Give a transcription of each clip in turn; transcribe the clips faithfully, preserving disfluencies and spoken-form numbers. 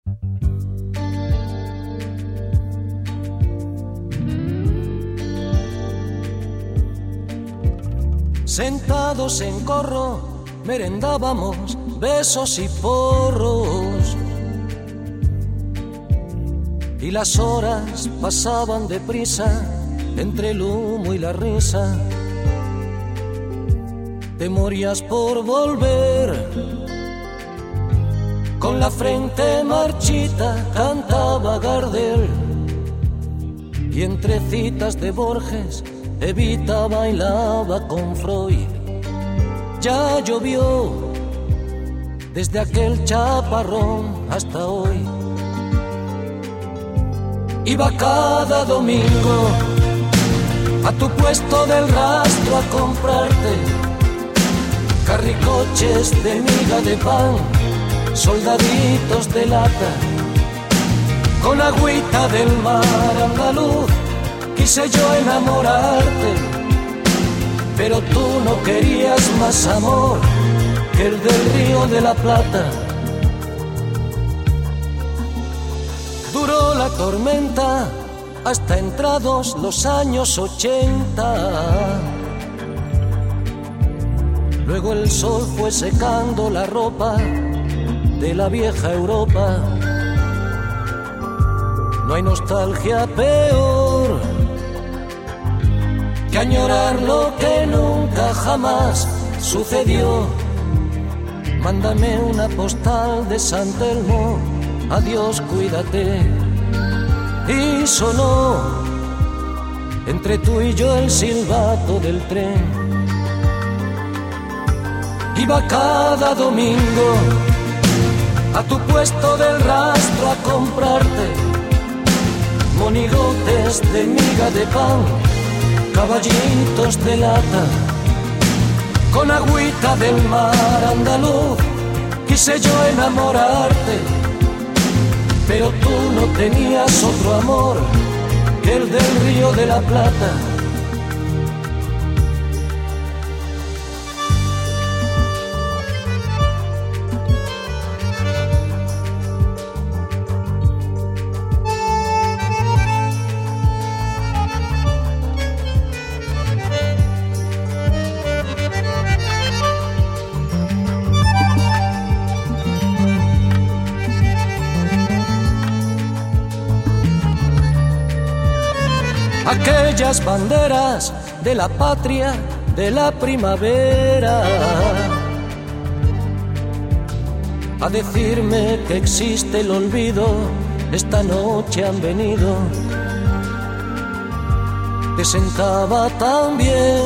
Sentados en corro, merendábamos besos y porros. Y las horas pasaban deprisa entre el humo y la risa. Te morías por volver. Con la frente marchita cantaba Gardel. Y entre citas de Borges, Evita bailaba con Freud. Ya llovió desde aquel chaparrón hasta hoy. Iba cada domingo a tu puesto del rastro a comprarte carricoches de miga de pan, soldaditos de lata, con agüita del mar andaluz. Quise yo enamorarte, pero tú no querías más amor que el del Río de la Plata. Duró la tormenta hasta entrados los años ochenta. Luego el sol fue secando la ropa de la vieja Europa. No hay nostalgia peor que añorar lo que nunca jamás sucedió. Mándame una postal de San Telmo, adiós, cuídate. Y sonó entre tú y yo el silbato del tren. Iba cada domingo a tu puesto del rastro a comprarte monigotes de miga de pan, caballitos de lata, con agüita del mar andaluz. Quise yo enamorarte, pero tú no tenías otro amor que el del Río de la Plata. Aquellas banderas de la patria, de la primavera, a decirme que existe el olvido, esta noche han venido. Te sentaba tan bien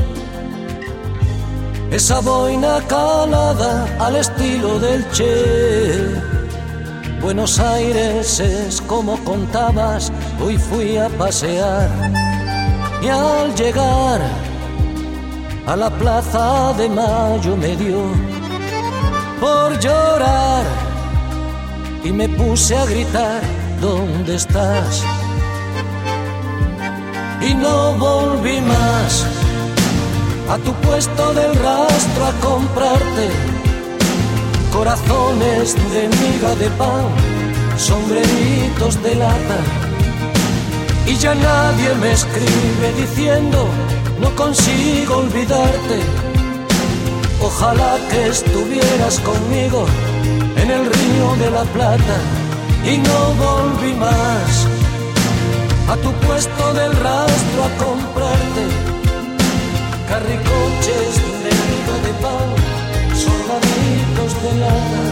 esa boina calada al estilo del Che. Buenos Aires es como contabas, hoy fui a pasear y al llegar a la Plaza de Mayo me dio por llorar y me puse a gritar, ¿dónde estás? Y no volví más a tu puesto del rastro a comprarte corazones de miga de pan, sombreritos de lata. Y ya nadie me escribe diciendo no consigo olvidarte. Ojalá que estuvieras conmigo en el Río de la Plata. Y no volví más a tu puesto del rastro a comprarte carricoches de miga de pan, soldaditos de lata.